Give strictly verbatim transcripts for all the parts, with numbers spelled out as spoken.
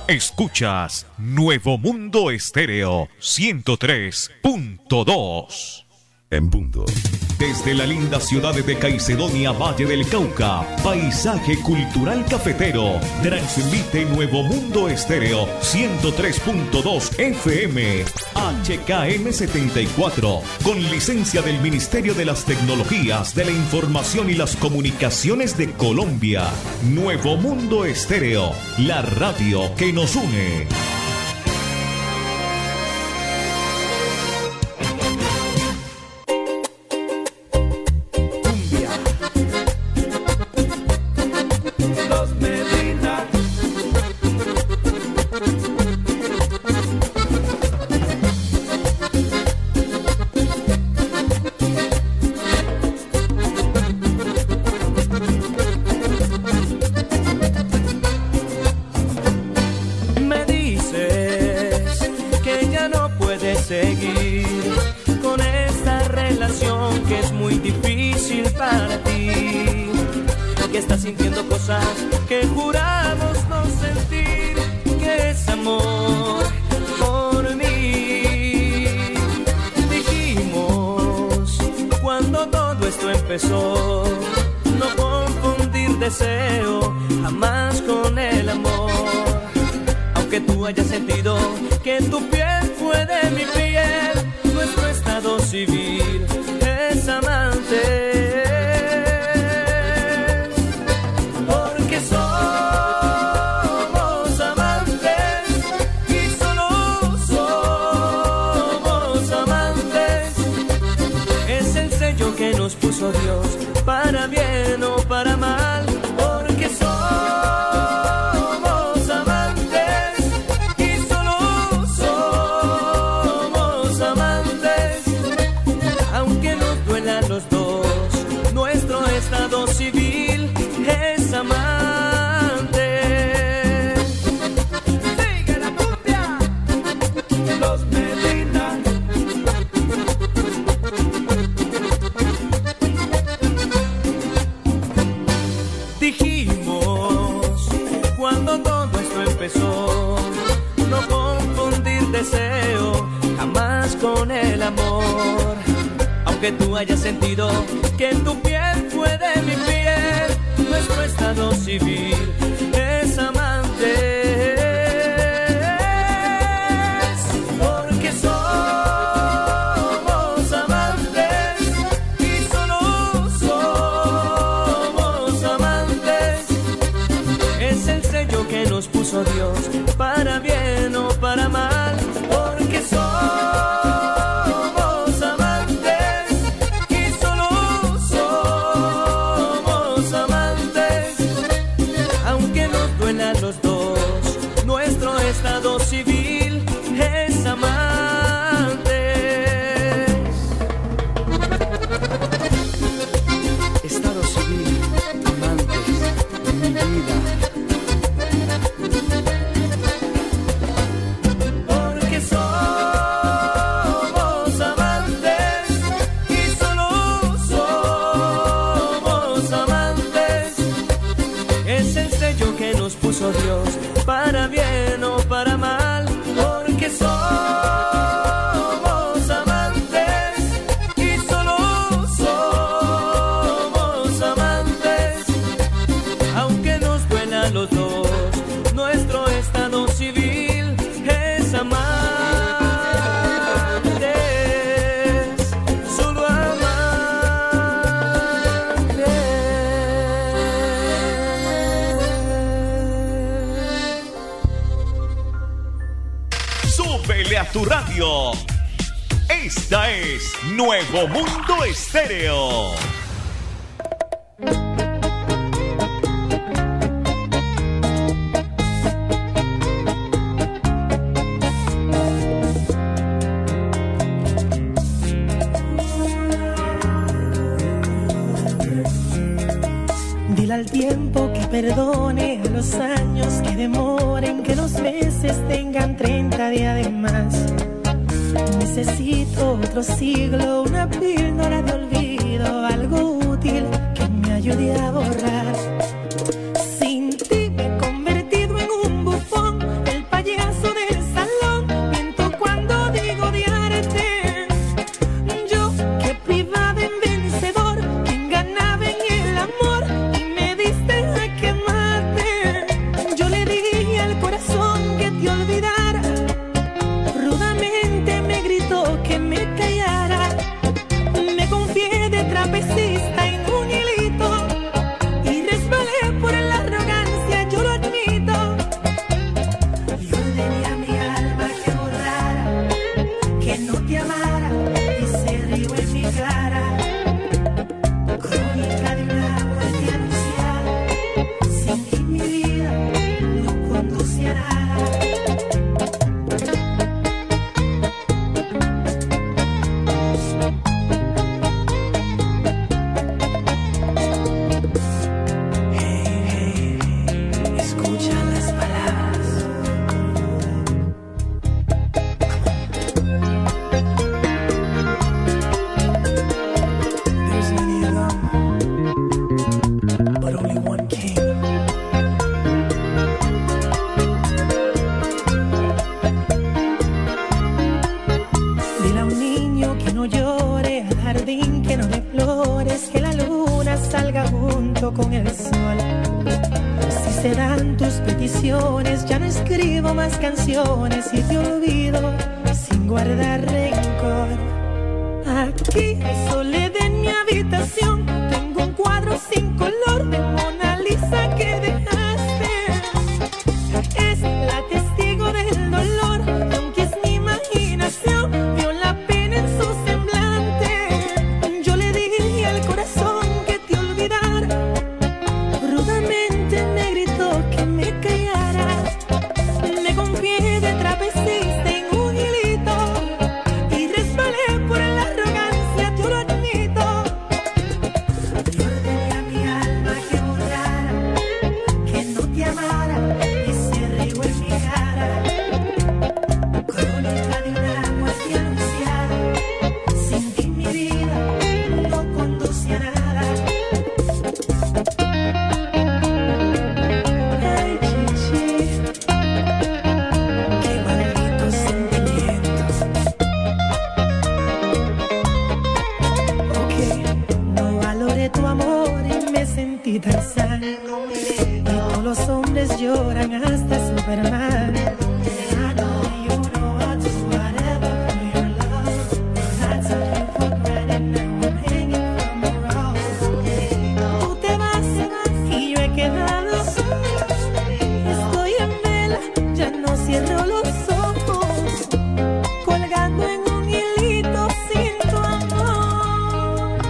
Escuchas Nuevo Mundo Estéreo ciento tres punto dos. En punto. Desde la linda ciudad de Caicedonia, Valle del Cauca, paisaje cultural cafetero, transmite Nuevo Mundo Estéreo ciento tres punto dos F M, H K M setenta y cuatro, con licencia del Ministerio de las Tecnologías, de la Información y las Comunicaciones de Colombia. Nuevo Mundo Estéreo, la radio que nos une. Tu radio. Esta es Nuevo Mundo Estéreo. Dile al tiempo que perdone, a los años que demoren, que los meses tengan treinta días de más. Necesito otro siglo, una píldora de olvido, algo útil que me ayude a borrar. Sin ti me he convertido en un bufón, el millones, ya no escribo más canciones y te olvido sin guardar rencor. Aquí hay soledad en mi habitación, tengo un cuadro sin color de Mona Lisa que dejaste. Es la testigo del dolor, y aunque es mi imaginación, vio la pena en su semblante. Yo le dije al corazón que te olvidara, rudamente me gritó que me callara. Me confié de trapecista en un hilito y resbalé por la arrogancia, te lo admito. Yo ordené a mi alma que borrara, que no te amara, y se rió en mi cara. Crónica de una muerte anunciada, sin ti mi vida no conduce a nada. Ay, chichi, qué malditos sentimientos. Ok, no valoré tu amor y me sentí tan sano. Y todos los hombres lloran hasta Superman. I know you know I'll do whatever for your love. I took you for granted, now I'm hanging from a rope. Tú te vas y yo he quedado. Estoy en vela, ya no cierro los ojos, colgando en un hilito sin tu amor.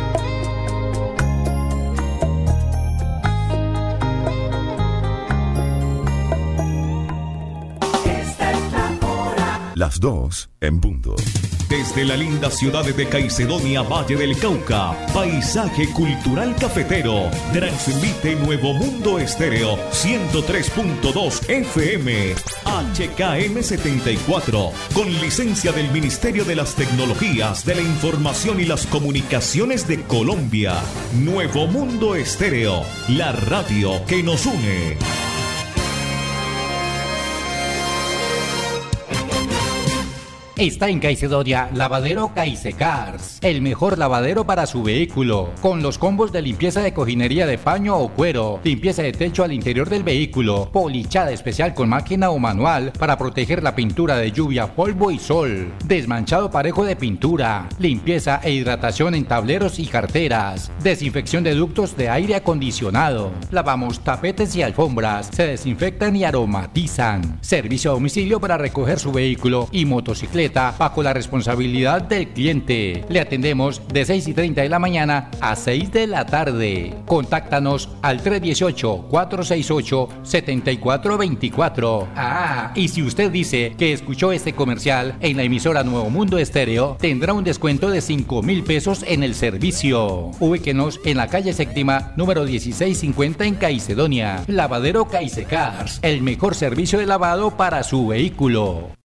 Esta es la hora. Las dos en punto. Desde la linda ciudad de Caicedonia, Valle del Cauca, paisaje cultural cafetero, transmite Nuevo Mundo Estéreo ciento tres punto dos F M, H K M setenta y cuatro, con licencia del Ministerio de las Tecnologías de la Información y las Comunicaciones de Colombia. Nuevo Mundo Estéreo, la radio que nos une. Está en Caicedonia, Lavadero Caicecars, el mejor lavadero para su vehículo, con los combos de limpieza de cojinería de paño o cuero, limpieza de techo al interior del vehículo, polichada especial con máquina o manual para proteger la pintura de lluvia, polvo y sol, desmanchado parejo de pintura, limpieza e hidratación en tableros y carteras, desinfección de ductos de aire acondicionado, lavamos tapetes y alfombras, se desinfectan y aromatizan, servicio a domicilio para recoger su vehículo y motocicleta bajo la responsabilidad del cliente. Le atendemos de seis y treinta de la mañana a seis de la tarde. Contáctanos al tres uno ocho, cuatro seis ocho, siete cuatro dos cuatro. Ah, y si usted dice que escuchó este comercial en la emisora Nuevo Mundo Estéreo, tendrá un descuento de cinco mil pesos en el servicio. Ubíquenos en la calle séptima, número dieciséis cincuenta en Caicedonia. Lavadero Caicecars, el mejor servicio de lavado para su vehículo.